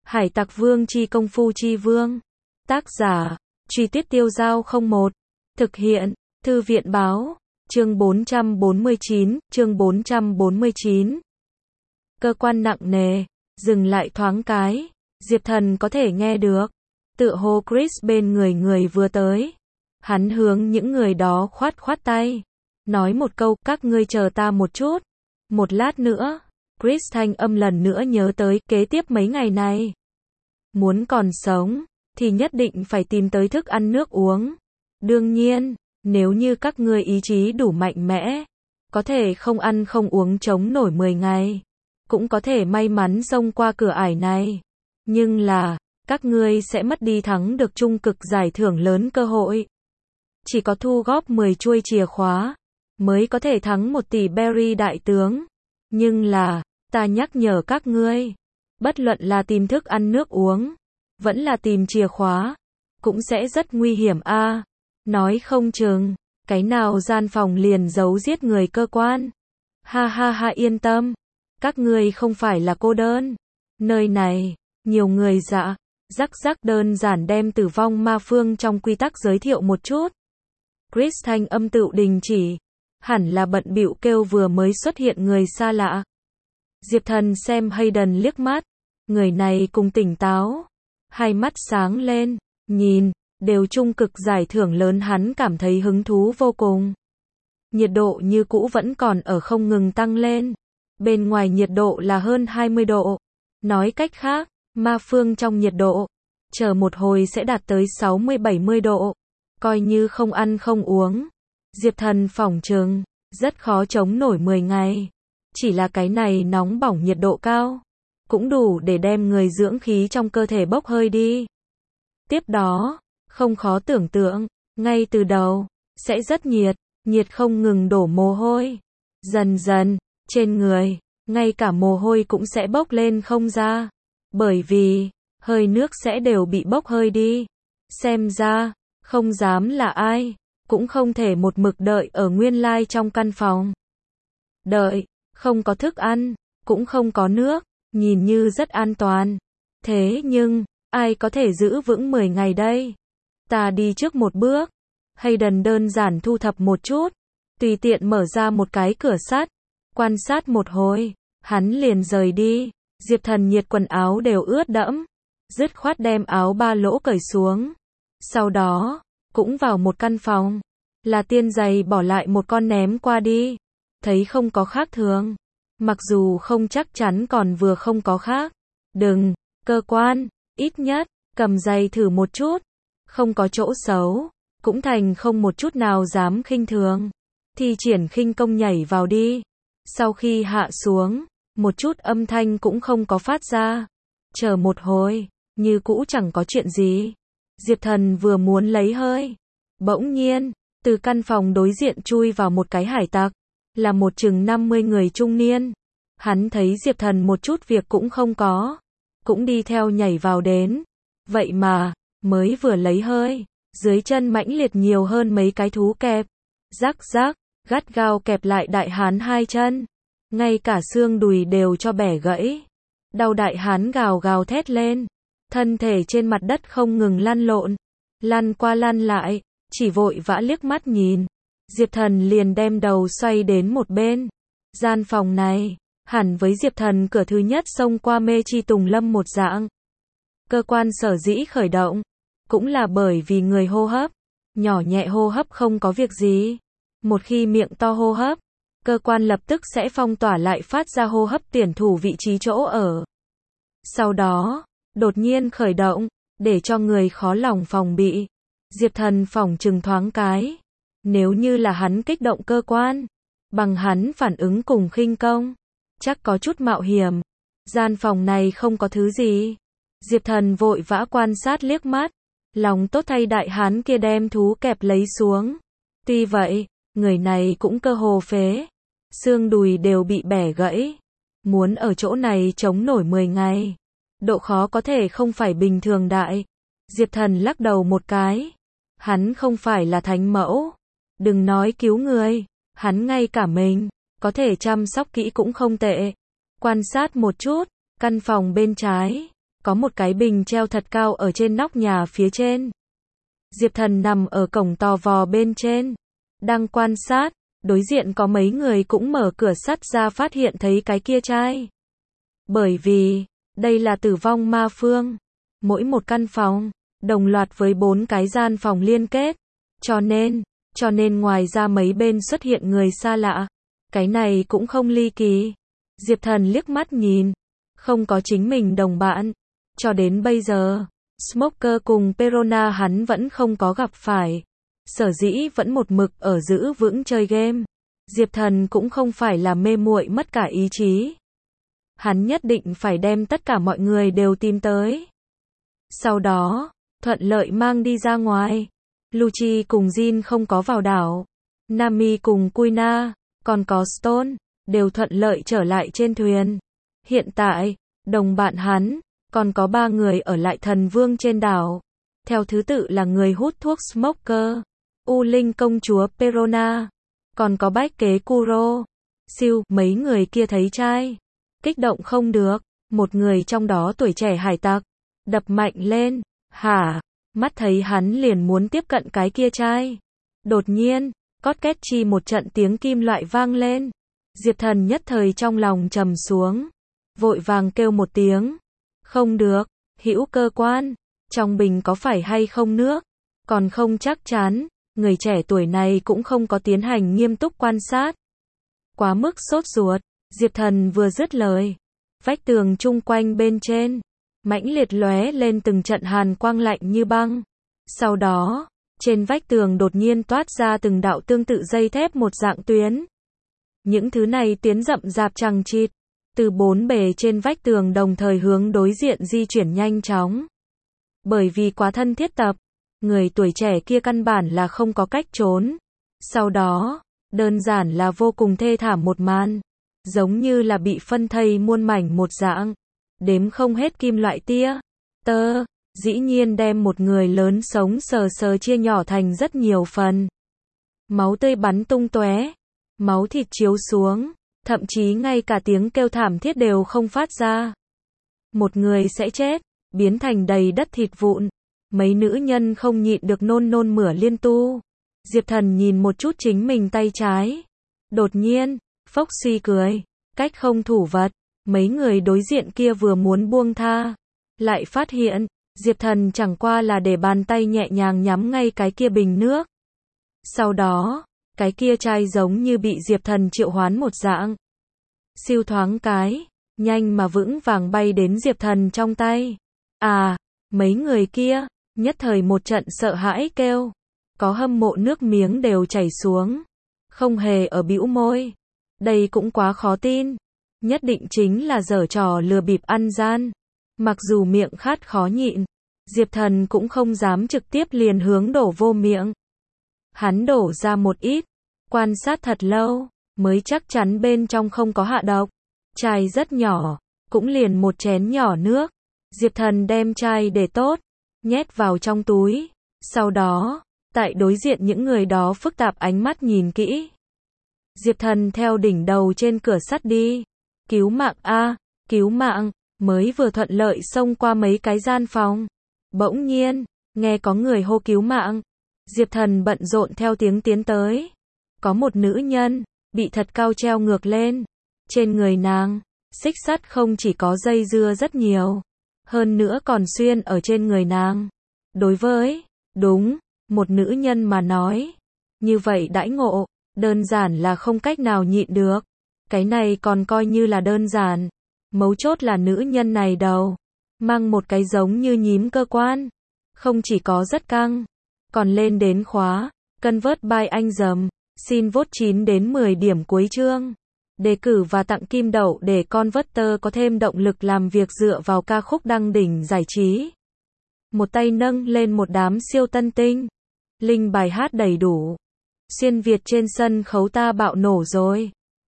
Hải Tặc Vương chi công phu chi vương. Tác giả, Truy Tuyết Tiêu Dao 01. Thực hiện, Thư viện báo. Chương 449, chương 449. Cơ quan nặng nề, dừng lại thoáng cái. Diệp Thần có thể nghe được. Tựa hồ Chris bên người vừa tới. Hắn hướng những người đó khoát khoát tay. Nói một câu, các ngươi chờ ta một chút. Một lát nữa, Chris thanh âm lần nữa nhớ tới kế tiếp mấy ngày này. Muốn còn sống, thì nhất định phải tìm tới thức ăn nước uống. Đương nhiên, nếu như các ngươi ý chí đủ mạnh mẽ, có thể không ăn không uống chống nổi 10 ngày. Cũng có thể may mắn xông qua cửa ải này. Nhưng là, các ngươi sẽ mất đi thắng được trung cực giải thưởng lớn cơ hội. Chỉ có thu góp 10 chuôi chìa khóa, mới có thể thắng 1 tỷ berry đại tướng. Nhưng là, ta nhắc nhở các ngươi, bất luận là tìm thức ăn nước uống, vẫn là tìm chìa khóa, cũng sẽ rất nguy hiểm a. Nói không chừng, cái nào gian phòng liền giấu giết người cơ quan. Ha ha ha, yên tâm, các ngươi không phải là cô đơn. Nơi này, nhiều người dạ, rắc đơn giản đem tử vong ma phương trong quy tắc giới thiệu một chút. Chris thanh âm tự đình chỉ, hẳn là bận bịu kêu vừa mới xuất hiện người xa lạ. Diệp Thần xem Hayden liếc mắt, người này cùng tỉnh táo, hai mắt sáng lên, nhìn, đều trung cực giải thưởng lớn, hắn cảm thấy hứng thú vô cùng. Nhiệt độ như cũ vẫn còn ở không ngừng tăng lên, bên ngoài nhiệt độ là hơn 20 độ, nói cách khác, ma phương trong nhiệt độ, chờ một hồi sẽ đạt tới 60-70 độ, coi như không ăn không uống. Diệp Thần phỏng chừng, rất khó chống nổi 10 ngày. Chỉ là cái này nóng bỏng nhiệt độ cao, cũng đủ để đem người dưỡng khí trong cơ thể bốc hơi đi. Tiếp đó, không khó tưởng tượng, ngay từ đầu, sẽ rất nhiệt không ngừng đổ mồ hôi. Dần dần, trên người, ngay cả mồ hôi cũng sẽ bốc lên không ra. Bởi vì, hơi nước sẽ đều bị bốc hơi đi. Xem ra, không dám là ai, cũng không thể một mực đợi ở nguyên lai trong căn phòng. Đợi, không có thức ăn, cũng không có nước, nhìn như rất an toàn. Thế nhưng, ai có thể giữ vững 10 ngày đây? Ta đi trước một bước. Hayden đơn giản thu thập một chút, tùy tiện mở ra một cái cửa sắt, quan sát một hồi, hắn liền rời đi. Diệp Thần nhiệt quần áo đều ướt đẫm, dứt khoát đem áo ba lỗ cởi xuống. Sau đó, cũng vào một căn phòng, là tiên giày bỏ lại một con ném qua đi. Thấy không có khác thường, mặc dù không chắc chắn còn vừa không có khác. Đừng, cơ quan, ít nhất, cầm giày thử một chút, không có chỗ xấu, cũng thành không một chút nào dám khinh thường. Thi triển khinh công nhảy vào đi. Sau khi hạ xuống, một chút âm thanh cũng không có phát ra. Chờ một hồi, như cũ chẳng có chuyện gì. Diệp Thần vừa muốn lấy hơi, bỗng nhiên, từ căn phòng đối diện chui vào một cái hải tặc, là một chừng 50 người trung niên. Hắn thấy Diệp Thần một chút việc cũng không có, cũng đi theo nhảy vào đến. Vậy mà, mới vừa lấy hơi, dưới chân mãnh liệt nhiều hơn mấy cái thú kẹp. Rắc, gắt gao kẹp lại đại hán hai chân. Ngay cả xương đùi đều cho bẻ gãy. Đau, đại hán gào thét lên. Thân thể trên mặt đất không ngừng lăn lộn, lăn qua lăn lại, chỉ vội vã liếc mắt nhìn. Diệp Thần liền đem đầu xoay đến một bên. Gian phòng này, hẳn với Diệp Thần cửa thứ nhất xông qua mê chi tùng lâm một dạng. Cơ quan sở dĩ khởi động, cũng là bởi vì người hô hấp, nhỏ nhẹ hô hấp không có việc gì. Một khi miệng to hô hấp, cơ quan lập tức sẽ phong tỏa lại phát ra hô hấp tuyển thủ vị trí chỗ ở. Sau đó, đột nhiên khởi động, để cho người khó lòng phòng bị. Diệp Thần phỏng chừng thoáng cái. Nếu như là hắn kích động cơ quan, bằng hắn phản ứng cùng khinh công, chắc có chút mạo hiểm. Gian phòng này không có thứ gì. Diệp Thần vội vã quan sát liếc mắt, lòng tốt thay đại hán kia đem thú kẹp lấy xuống. Tuy vậy, người này cũng cơ hồ phế, xương đùi đều bị bẻ gãy. Muốn ở chỗ này chống nổi 10 ngày, độ khó có thể không phải bình thường đại. Diệp Thần lắc đầu một cái. Hắn không phải là thánh mẫu. Đừng nói cứu người, hắn ngay cả mình, có thể chăm sóc kỹ cũng không tệ. Quan sát một chút, căn phòng bên trái, có một cái bình treo thật cao ở trên nóc nhà phía trên. Diệp Thần nằm ở cổng tò vò bên trên, đang quan sát, đối diện có mấy người cũng mở cửa sắt ra phát hiện thấy cái kia trai. Bởi vì, đây là tử vong ma phương. Mỗi một căn phòng, đồng loạt với 4 cái gian phòng liên kết. Cho nên ngoài ra mấy bên xuất hiện người xa lạ. Cái này cũng không ly kỳ. Diệp Thần liếc mắt nhìn, không có chính mình đồng bạn. Cho đến bây giờ, Smoker cùng Perona hắn vẫn không có gặp phải. Sở dĩ vẫn một mực ở giữ vững chơi game. Diệp Thần cũng không phải là mê muội mất cả ý chí. Hắn nhất định phải đem tất cả mọi người đều tìm tới. Sau đó, thuận lợi mang đi ra ngoài. Lucci cùng Jin không có vào đảo. Nami cùng Kuina, còn có Stone, đều thuận lợi trở lại trên thuyền. Hiện tại, đồng bạn hắn, còn có 3 người ở lại thần vương trên đảo. Theo thứ tự là người hút thuốc Smoker, U Linh công chúa Perona, còn có bách kế Kuro. Siêu, mấy người kia thấy trai. Kích động không được, một người trong đó tuổi trẻ hải tặc, đập mạnh lên, hả, mắt thấy hắn liền muốn tiếp cận cái kia trai. Đột nhiên, cót két chi một trận tiếng kim loại vang lên. Diệp Thần nhất thời trong lòng trầm xuống, vội vàng kêu một tiếng. Không được, hữu cơ quan, trong bình có phải hay không nước, còn không chắc chắn, người trẻ tuổi này cũng không có tiến hành nghiêm túc quan sát. Quá mức sốt ruột, Diệp Thần vừa dứt lời, vách tường chung quanh bên trên, mãnh liệt lóe lên từng trận hàn quang lạnh như băng. Sau đó, trên vách tường đột nhiên toát ra từng đạo tương tự dây thép một dạng tuyến. Những thứ này tiến rậm rạp chằng chịt, từ 4 bề trên vách tường đồng thời hướng đối diện di chuyển nhanh chóng. Bởi vì quá thân thiết tập, người tuổi trẻ kia căn bản là không có cách trốn. Sau đó, đơn giản là vô cùng thê thảm một màn, giống như là bị phân thây muôn mảnh một dạng. Đếm không hết kim loại tia, tơ, dĩ nhiên đem một người lớn sống sờ sờ chia nhỏ thành rất nhiều phần. Máu tươi bắn tung tóe, máu thịt chiếu xuống, thậm chí ngay cả tiếng kêu thảm thiết đều không phát ra. Một người sẽ chết, biến thành đầy đất thịt vụn. Mấy nữ nhân không nhịn được nôn mửa liên tu. Diệp Thần nhìn một chút chính mình tay trái. Đột nhiên, phốc suy cười, cách không thủ vật. Mấy người đối diện kia vừa muốn buông tha, lại phát hiện, Diệp Thần chẳng qua là để bàn tay nhẹ nhàng nhắm ngay cái kia bình nước. Sau đó, cái kia chai giống như bị Diệp Thần triệu hoán một dạng. Siêu thoáng cái, nhanh mà vững vàng bay đến Diệp Thần trong tay. À, mấy người kia, nhất thời một trận sợ hãi kêu. Có hâm mộ nước miếng đều chảy xuống. Không hề ở bĩu môi. Đây cũng quá khó tin. Nhất định chính là giở trò lừa bịp ăn gian. Mặc dù miệng khát khó nhịn, Diệp Thần cũng không dám trực tiếp liền hướng đổ vô miệng. Hắn đổ ra một ít, quan sát thật lâu, mới chắc chắn bên trong không có hạ độc. Chai rất nhỏ, cũng liền một chén nhỏ nước. Diệp Thần đem chai để tốt, nhét vào trong túi. Sau đó, tại đối diện những người đó phức tạp ánh mắt nhìn kỹ. Diệp Thần theo đỉnh đầu trên cửa sắt đi. Cứu mạng a, cứu mạng, mới vừa thuận lợi xông qua mấy cái gian phòng. Bỗng nhiên, nghe có người hô cứu mạng. Diệp Thần bận rộn theo tiếng tiến tới. Có một nữ nhân, bị thật cao treo ngược lên. Trên người nàng, xích sắt không chỉ có dây dưa rất nhiều, hơn nữa còn xuyên ở trên người nàng. Đối với, đúng, một nữ nhân mà nói, như vậy đãi ngộ, đơn giản là không cách nào nhịn được. Cái này còn coi như là đơn giản. Mấu chốt là nữ nhân này đầu, mang một cái giống như nhím cơ quan. Không chỉ có rất căng, còn lên đến khóa, convert by anh dầm, xin vote 9 đến 10 điểm cuối chương. Đề cử và tặng kim đậu để Converter có thêm động lực làm việc dựa vào ca khúc đăng đỉnh giải trí. Một tay nâng lên một đám siêu tân tinh. Link bài hát đầy đủ. Xuyên Việt trên sân khấu ta bạo nổ rồi.